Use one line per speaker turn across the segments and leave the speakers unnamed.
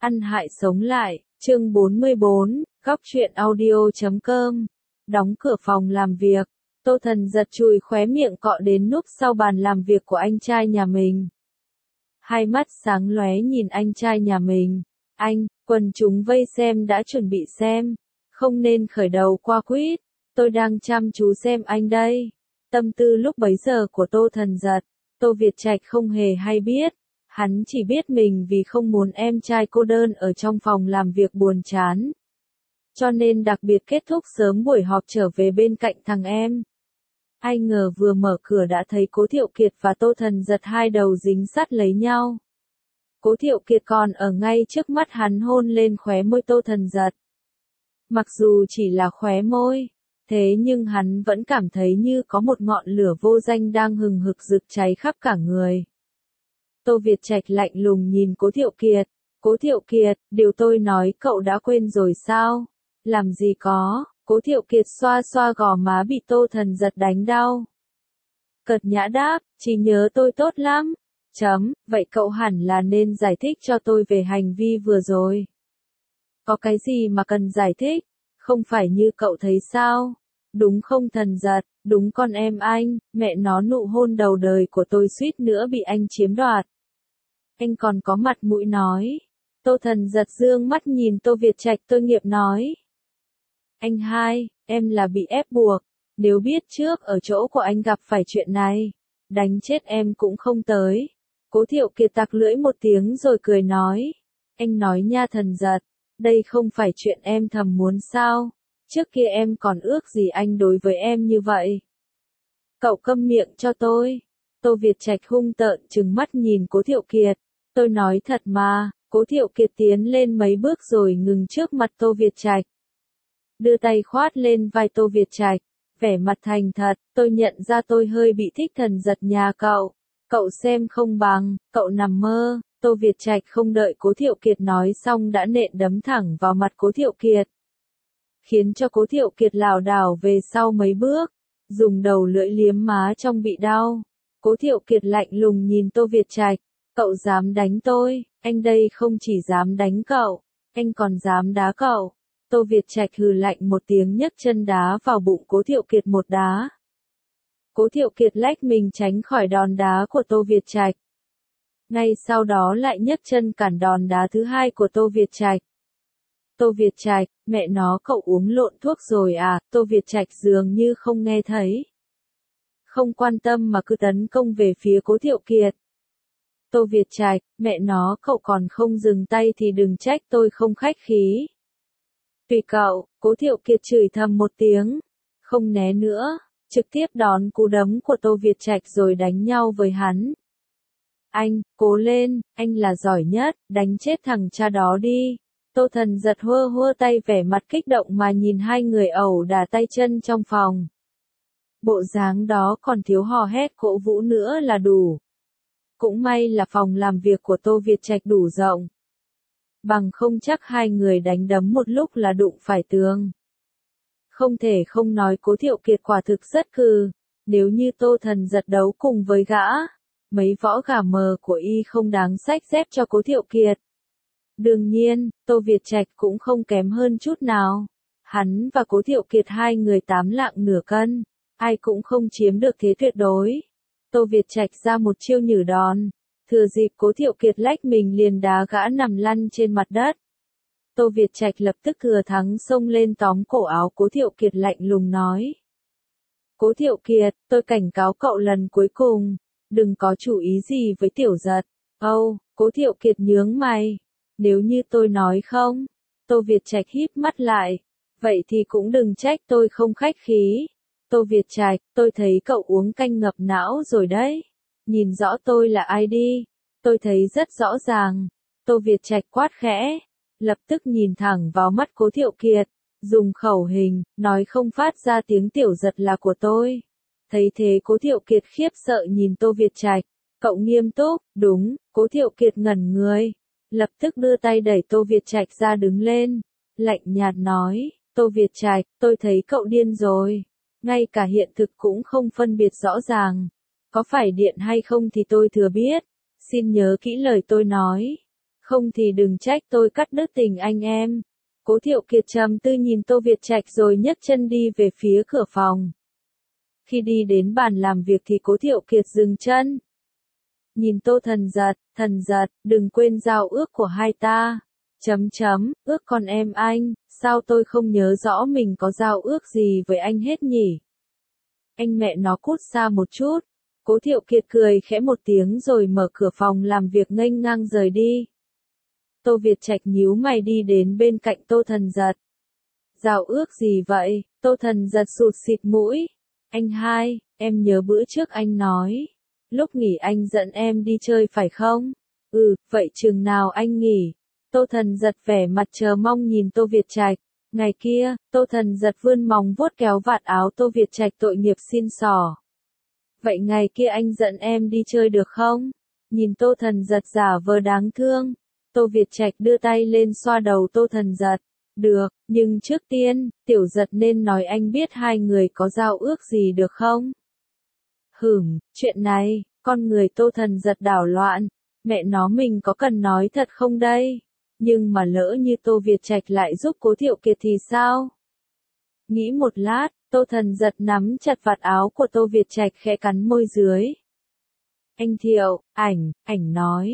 Ăn hại sống lại, chương 44, góc truyện audio.com. Đóng cửa phòng làm việc, Tô Thần giật chùi khóe miệng cọ đến núp sau bàn làm việc của anh trai nhà mình. Hai mắt sáng lóe nhìn anh trai nhà mình. Anh, quần chúng vây xem đã chuẩn bị xem. Không nên khởi đầu qua quýt. Tôi đang chăm chú xem anh đây. Tâm tư lúc bấy giờ của Tô Thần giật, Tô Việt Trạch không hề hay biết. Hắn chỉ biết mình vì không muốn em trai cô đơn ở trong phòng làm việc buồn chán. Cho nên đặc biệt kết thúc sớm buổi họp trở về bên cạnh thằng em. Ai ngờ vừa mở cửa đã thấy Cố Thiệu Kiệt và Tô Thần giật hai đầu dính sát lấy nhau. Cố Thiệu Kiệt còn ở ngay trước mắt hắn hôn lên khóe môi Tô Thần giật. Mặc dù chỉ là khóe môi, thế nhưng hắn vẫn cảm thấy như có một ngọn lửa vô danh đang hừng hực rực cháy khắp cả người. Tô Việt Trạch lạnh lùng nhìn Cố Thiệu Kiệt. Cố Thiệu Kiệt, điều tôi nói cậu đã quên rồi sao? Làm gì có, Cố Thiệu Kiệt xoa xoa gò má bị Tô Thần giật đánh đau. Cợt nhã đáp, trí nhớ tôi tốt lắm. Vậy cậu hẳn là nên giải thích cho tôi về hành vi vừa rồi. Có cái gì mà cần giải thích? Không phải như cậu thấy sao? Đúng không Thần giật, đúng con em anh, mẹ nó nụ hôn đầu đời của tôi suýt nữa bị anh chiếm đoạt. Anh còn có mặt mũi nói. Tô Thần giật dương mắt nhìn Tô Việt Trạch tôi nghiệp nói. Anh hai, em là bị ép buộc, nếu biết trước ở chỗ của anh gặp phải chuyện này, đánh chết em cũng không tới. Cố Thiệu Kiệt tặc lưỡi một tiếng rồi cười nói. Anh nói nha Thần giật, đây không phải chuyện em thầm muốn sao, trước kia em còn ước gì anh đối với em như vậy. Cậu câm miệng cho tôi. Tô Việt Trạch hung tợn trừng mắt nhìn Cố Thiệu Kiệt. Tôi nói thật mà. Cố Thiệu Kiệt tiến lên mấy bước rồi ngừng trước mặt Tô Việt Trạch. Đưa tay khoát lên vai Tô Việt Trạch, vẻ mặt thành thật, tôi nhận ra tôi hơi bị thích Thần giật nhà cậu. Cậu xem không bằng, cậu nằm mơ. Tô Việt Trạch không đợi Cố Thiệu Kiệt nói xong đã nện đấm thẳng vào mặt Cố Thiệu Kiệt. Khiến cho Cố Thiệu Kiệt lảo đảo về sau mấy bước, dùng đầu lưỡi liếm má trong bị đau. Cố Thiệu Kiệt lạnh lùng nhìn Tô Việt Trạch. Cậu dám đánh tôi, anh đây không chỉ dám đánh cậu, anh còn dám đá cậu. Tô Việt Trạch hừ lạnh một tiếng nhấc chân đá vào bụng Cố Thiệu Kiệt một đá. Cố Thiệu Kiệt lách mình tránh khỏi đòn đá của Tô Việt Trạch. Ngay sau đó lại nhấc chân cản đòn đá thứ hai của Tô Việt Trạch. Tô Việt Trạch, mẹ nó cậu uống lộn thuốc rồi à? Tô Việt Trạch dường như không nghe thấy. Không quan tâm mà cứ tấn công về phía Cố Thiệu Kiệt. Tô Việt Trạch, mẹ nó cậu còn không dừng tay thì đừng trách tôi không khách khí. Tùy cậu, Cố Thiệu Kiệt chửi thầm một tiếng, không né nữa, trực tiếp đón cú đấm của Tô Việt Trạch rồi đánh nhau với hắn. Anh, cố lên, anh là giỏi nhất, đánh chết thằng cha đó đi. Tô Thần giật hơ hơ tay vẻ mặt kích động mà nhìn hai người ẩu đả tay chân trong phòng. Bộ dáng đó còn thiếu hò hét cổ vũ nữa là đủ. Cũng may là phòng làm việc của Tô Việt Trạch đủ rộng. Bằng không chắc hai người đánh đấm một lúc là đụng phải tường. Không thể không nói Cố Thiệu Kiệt quả thực rất cừ. Nếu như Tô Thần giật đấu cùng với gã, mấy võ gà mờ của y không đáng xách dép cho Cố Thiệu Kiệt. Đương nhiên, Tô Việt Trạch cũng không kém hơn chút nào. Hắn và Cố Thiệu Kiệt hai người 8 lạng nửa cân, ai cũng không chiếm được thế tuyệt đối. Tô Việt Trạch ra một chiêu nhử đòn, thừa dịp Cố Thiệu Kiệt lách mình liền đá gã nằm lăn trên mặt đất. Tô Việt Trạch lập tức thừa thắng xông lên tóm cổ áo Cố Thiệu Kiệt lạnh lùng nói. Cố Thiệu Kiệt, tôi cảnh cáo cậu lần cuối cùng, đừng có chủ ý gì với tiểu giật. Cố Thiệu Kiệt nhướng mày. Nếu như tôi nói không, Tô Việt Trạch híp mắt lại, vậy thì cũng đừng trách tôi không khách khí. Tô Việt Trạch, tôi thấy cậu uống canh ngập não rồi đấy. Nhìn rõ tôi là ai đi. Tôi thấy rất rõ ràng. Tô Việt Trạch quát khẽ, lập tức nhìn thẳng vào mắt Cố Thiệu Kiệt, dùng khẩu hình, nói không phát ra tiếng tiểu giật là của tôi. Thấy thế Cố Thiệu Kiệt khiếp sợ nhìn Tô Việt Trạch, cậu nghiêm túc, đúng. Cố Thiệu Kiệt ngẩn người, lập tức đưa tay đẩy Tô Việt Trạch ra đứng lên, lạnh nhạt nói, Tô Việt Trạch, tôi thấy cậu điên rồi. Ngay cả hiện thực cũng không phân biệt rõ ràng. Có phải điện hay không thì tôi thừa biết. Xin nhớ kỹ lời tôi nói. Không thì đừng trách tôi cắt đứt tình anh em. Cố Thiệu Kiệt trầm tư nhìn Tô Việt Trạch rồi nhấc chân đi về phía cửa phòng. Khi đi đến bàn làm việc thì Cố Thiệu Kiệt dừng chân. Nhìn Tô Thần Giật, đừng quên giao ước của hai ta. Ước con em anh, sao tôi không nhớ rõ mình có giao ước gì với anh hết nhỉ? Anh mẹ nó cút xa một chút. Cố Thiệu Kiệt cười khẽ một tiếng rồi mở cửa phòng làm việc nghênh ngang rời đi. Tô Việt Trạch nhíu mày đi đến bên cạnh Tô Thần Giật. Giao ước gì vậy? Tô Thần Giật sụt xịt mũi. Anh hai, em nhớ bữa trước anh nói. Lúc nghỉ anh dẫn em đi chơi phải không? Vậy chừng nào anh nghỉ? Tô Thần Giật vẻ mặt chờ mong nhìn Tô Việt Trạch. Ngày kia, Tô Thần Giật vươn móng vuốt kéo vạt áo Tô Việt Trạch tội nghiệp xin xỏ. Vậy ngày kia anh dẫn em đi chơi được không? Nhìn Tô Thần Giật giả vờ đáng thương. Tô Việt Trạch đưa tay lên xoa đầu Tô Thần Giật. Được, nhưng trước tiên, Tiểu Giật nên nói anh biết hai người có giao ước gì được không? Chuyện này, con người Tô Thần Giật đảo loạn. Mẹ nó mình có cần nói thật không đây? Nhưng mà lỡ như Tô Việt Trạch lại giúp Cố Thiệu Kiệt thì sao? Nghĩ một lát, Tô Thần Giật nắm chặt vạt áo của Tô Việt Trạch khẽ cắn môi dưới. Anh Thiệu, ảnh nói,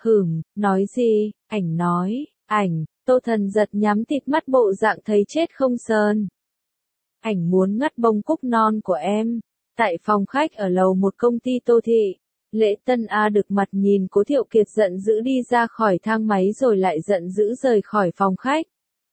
nói gì, ảnh nói, Tô Thần Giật nhắm tịt mắt bộ dạng thấy chết không sờn. Ảnh muốn ngắt bông cúc non của em. Tại phòng khách ở lầu một công ty Tô Thị, Lễ Tân A được mặt nhìn Cố Thiệu Kiệt giận dữ đi ra khỏi thang máy rồi lại giận dữ rời khỏi phòng khách.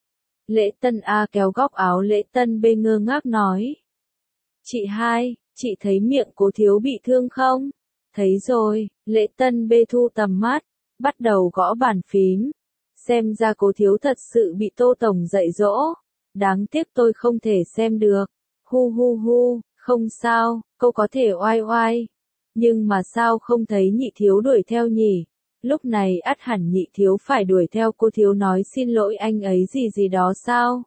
Lễ Tân A kéo góc áo Lễ Tân B ngơ ngác nói. Chị hai, chị thấy miệng Cố thiếu bị thương không? Thấy rồi, Lễ Tân B thu tầm mắt, bắt đầu gõ bàn phím. Xem ra Cố thiếu thật sự bị Tô Tổng dạy dỗ. Đáng tiếc tôi không thể xem được. Hu, không sao, cô có thể oai oai. Nhưng mà sao không thấy nhị thiếu đuổi theo nhỉ? Lúc này ắt hẳn nhị thiếu phải đuổi theo cô thiếu nói xin lỗi anh ấy gì đó sao?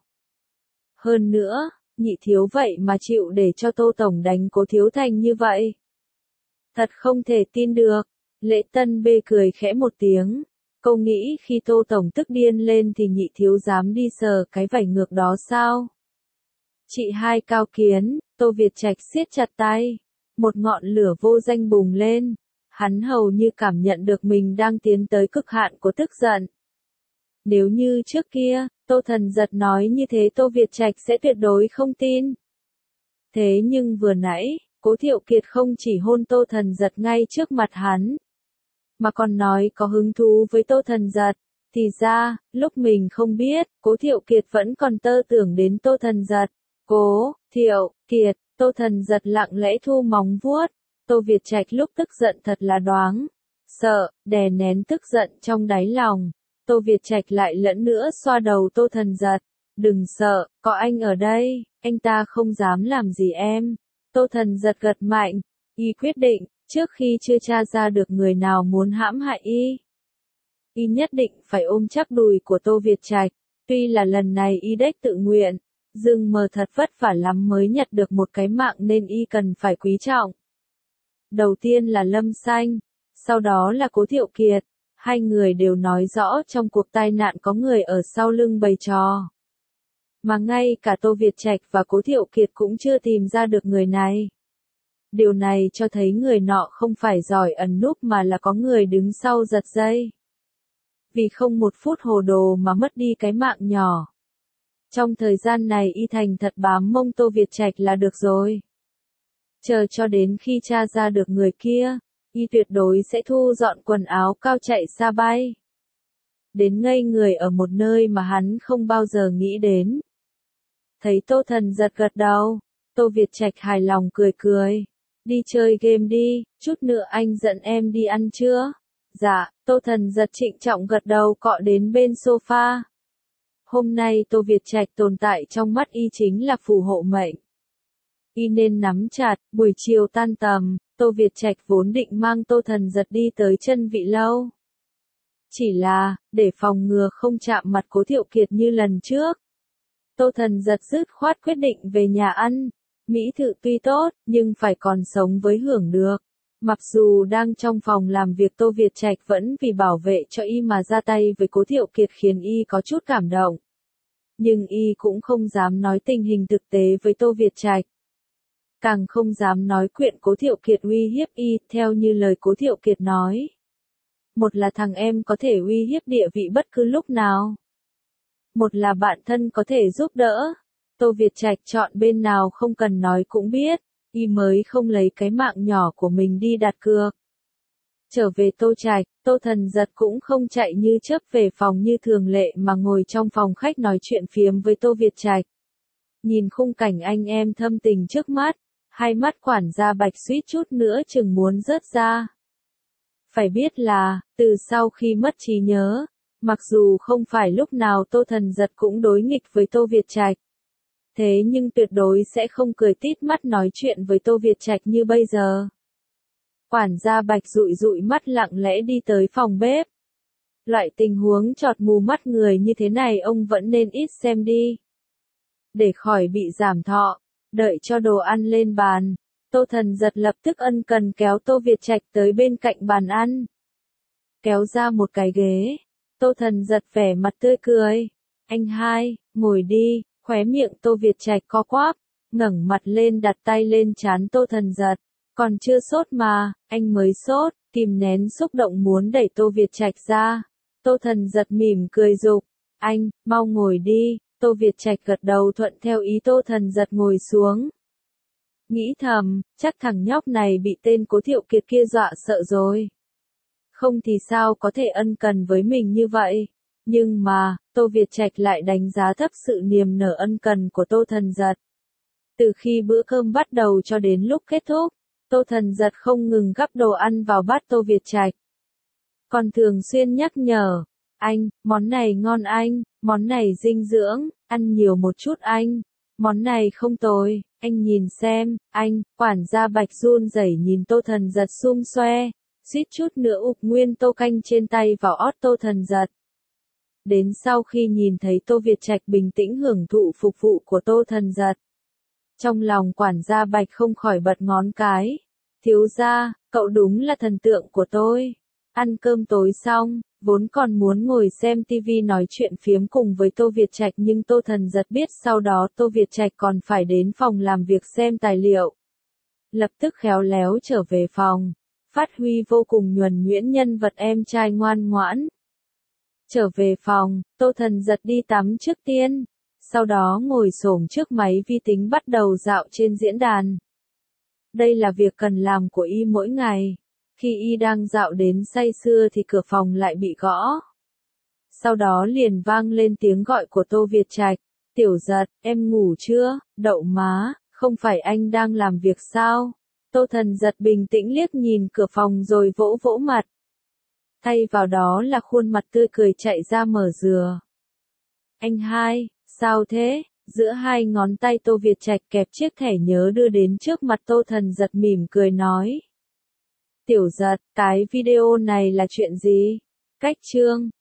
Hơn nữa, nhị thiếu vậy mà chịu để cho Tô Tổng đánh Cố thiếu thành như vậy. Thật không thể tin được. Lễ Tân B cười khẽ một tiếng. Cô nghĩ khi Tô Tổng tức điên lên thì nhị thiếu dám đi sờ cái vảy ngược đó sao? Chị hai cao kiến, Tô Việt Trạch siết chặt tay. Một ngọn lửa vô danh bùng lên. Hắn hầu như cảm nhận được mình đang tiến tới cực hạn của tức giận. Nếu như trước kia, Tô Thần Giật nói như thế Tô Việt Trạch sẽ tuyệt đối không tin. Thế nhưng vừa nãy, Cố Thiệu Kiệt không chỉ hôn Tô Thần Giật ngay trước mặt hắn, mà còn nói có hứng thú với Tô Thần Giật. Thì ra, lúc mình không biết, Cố Thiệu Kiệt vẫn còn tơ tưởng đến Tô Thần Giật. Cố Thiệu Kiệt, Tô Thần Giật lặng lẽ thu móng vuốt. Tô Việt Trạch lúc tức giận thật là đoáng. Sợ, đè nén tức giận trong đáy lòng. Tô Việt Trạch lại lẫn nữa xoa đầu Tô Thần Giật. Đừng sợ, có anh ở đây, anh ta không dám làm gì em. Tô Thần Giật gật mạnh. Y quyết định, trước khi chưa tra ra được người nào muốn hãm hại y nhất định phải ôm chắc đùi của Tô Việt Trạch. Tuy là lần này y đếch tự nguyện, dừng mờ thật vất vả lắm mới nhặt được một cái mạng nên y cần phải quý trọng. Đầu tiên là Lâm Xanh, sau đó là Cố Thiệu Kiệt. Hai người đều nói rõ trong cuộc tai nạn có người ở sau lưng bày trò. Mà ngay cả Tô Việt Trạch và Cố Thiệu Kiệt cũng chưa tìm ra được người này. Điều này cho thấy người nọ không phải giỏi ẩn núp mà là có người đứng sau giật dây. Vì không một phút hồ đồ mà mất đi cái mạng nhỏ. Trong thời gian này y thành thật bám mông Tô Việt Trạch là được rồi. Chờ cho đến khi tra ra được người kia, y tuyệt đối sẽ thu dọn quần áo cao chạy xa bay. Đến ngây người ở một nơi mà hắn không bao giờ nghĩ đến. Thấy Tô Thần Giật gật đầu, Tô Việt Trạch hài lòng cười. Đi chơi game đi, chút nữa anh dẫn em đi ăn trưa. Dạ, Tô Thần Giật trịnh trọng gật đầu cọ đến bên sofa. Hôm nay Tô Việt Trạch tồn tại trong mắt y chính là phù hộ mệnh. Y nên nắm chặt, buổi chiều tan tầm, Tô Việt Trạch vốn định mang Tô Thần Giật đi tới chân vị lâu. Chỉ là, để phòng ngừa không chạm mặt Cố Thiệu Kiệt như lần trước. Tô Thần Giật dứt khoát quyết định về nhà ăn. Mỹ thực tuy tốt, nhưng phải còn sống với hưởng được. Mặc dù đang trong phòng làm việc Tô Việt Trạch vẫn vì bảo vệ cho y mà ra tay với Cố Thiệu Kiệt khiến y có chút cảm động. Nhưng y cũng không dám nói tình hình thực tế với Tô Việt Trạch. Càng không dám nói chuyện Cố Thiệu Kiệt uy hiếp y, theo như lời Cố Thiệu Kiệt nói. Một là thằng em có thể uy hiếp địa vị bất cứ lúc nào. Một là bạn thân có thể giúp đỡ. Tô Việt Trạch chọn bên nào không cần nói cũng biết, y mới không lấy cái mạng nhỏ của mình đi đặt cược. Trở về Tô Trạch, Tô Thần Giật cũng không chạy như chớp về phòng như thường lệ mà ngồi trong phòng khách nói chuyện phiếm với Tô Việt Trạch. Nhìn khung cảnh anh em thâm tình trước mắt, hai mắt quản gia Bạch suýt chút nữa chừng muốn rớt ra. Phải biết là, từ sau khi mất trí nhớ, mặc dù không phải lúc nào Tô Thần Giật cũng đối nghịch với Tô Việt Trạch. Thế nhưng tuyệt đối sẽ không cười tít mắt nói chuyện với Tô Việt Trạch như bây giờ. Quản gia Bạch dụi dụi mắt lặng lẽ đi tới phòng bếp. Loại tình huống chọt mù mắt người như thế này ông vẫn nên ít xem đi. Để khỏi bị giảm thọ, đợi cho đồ ăn lên bàn, Tô Thần Giật lập tức ân cần kéo Tô Việt Trạch tới bên cạnh bàn ăn. Kéo ra một cái ghế, Tô Thần Giật vẻ mặt tươi cười. Anh hai, ngồi đi, khóe miệng Tô Việt Trạch co quắp, ngẩng mặt lên đặt tay lên trán Tô Thần Giật. Còn chưa sốt mà, anh mới sốt, kìm nén xúc động muốn đẩy Tô Việt Trạch ra. Tô Thần Giật mỉm cười giục, anh, mau ngồi đi. Tô Việt Trạch gật đầu thuận theo ý Tô Thần Giật ngồi xuống. Nghĩ thầm, chắc thằng nhóc này bị tên Cố Thiệu Kiệt kia dọa sợ rồi. Không thì sao có thể ân cần với mình như vậy. Nhưng mà, Tô Việt Trạch lại đánh giá thấp sự niềm nở ân cần của Tô Thần Giật. Từ khi bữa cơm bắt đầu cho đến lúc kết thúc, Tô Thần Giật không ngừng gắp đồ ăn vào bát Tô Việt Trạch. Còn thường xuyên nhắc nhở, anh, món này ngon anh, món này dinh dưỡng, ăn nhiều một chút anh, món này không tồi, anh nhìn xem, anh, quản gia Bạch run rẩy nhìn Tô Thần Giật xum xoe, suýt chút nữa ụp nguyên tô canh trên tay vào ót Tô Thần Giật. Đến sau khi nhìn thấy Tô Việt Trạch bình tĩnh hưởng thụ phục vụ của Tô Thần Giật, trong lòng quản gia Bạch không khỏi bật ngón cái. Thiếu gia, cậu đúng là thần tượng của tôi. Ăn cơm tối xong, vốn còn muốn ngồi xem tivi nói chuyện phiếm cùng với Tô Việt Trạch nhưng Tô Thần Giật biết sau đó Tô Việt Trạch còn phải đến phòng làm việc xem tài liệu. Lập tức khéo léo trở về phòng, phát huy vô cùng nhuần nhuyễn nhân vật em trai ngoan ngoãn. Trở về phòng, Tô Thần Giật đi tắm trước tiên, sau đó ngồi xổm trước máy vi tính bắt đầu dạo trên diễn đàn. Đây là việc cần làm của y mỗi ngày. Khi y đang dạo đến say sưa thì cửa phòng lại bị gõ. Sau đó liền vang lên tiếng gọi của Tô Việt Trạch. Tiểu Giật, em ngủ chưa? Đậu má, không phải anh đang làm việc sao? Tô Thần Giật bình tĩnh liếc nhìn cửa phòng rồi vỗ vỗ mặt. Thay vào đó là khuôn mặt tươi cười chạy ra mở dừa. Anh hai, sao thế? Giữa hai ngón tay Tô Việt Trạch kẹp chiếc thẻ nhớ đưa đến trước mặt Tô Thần Giật mỉm cười nói. Tiểu Giật, cái video này là chuyện gì? Cách chương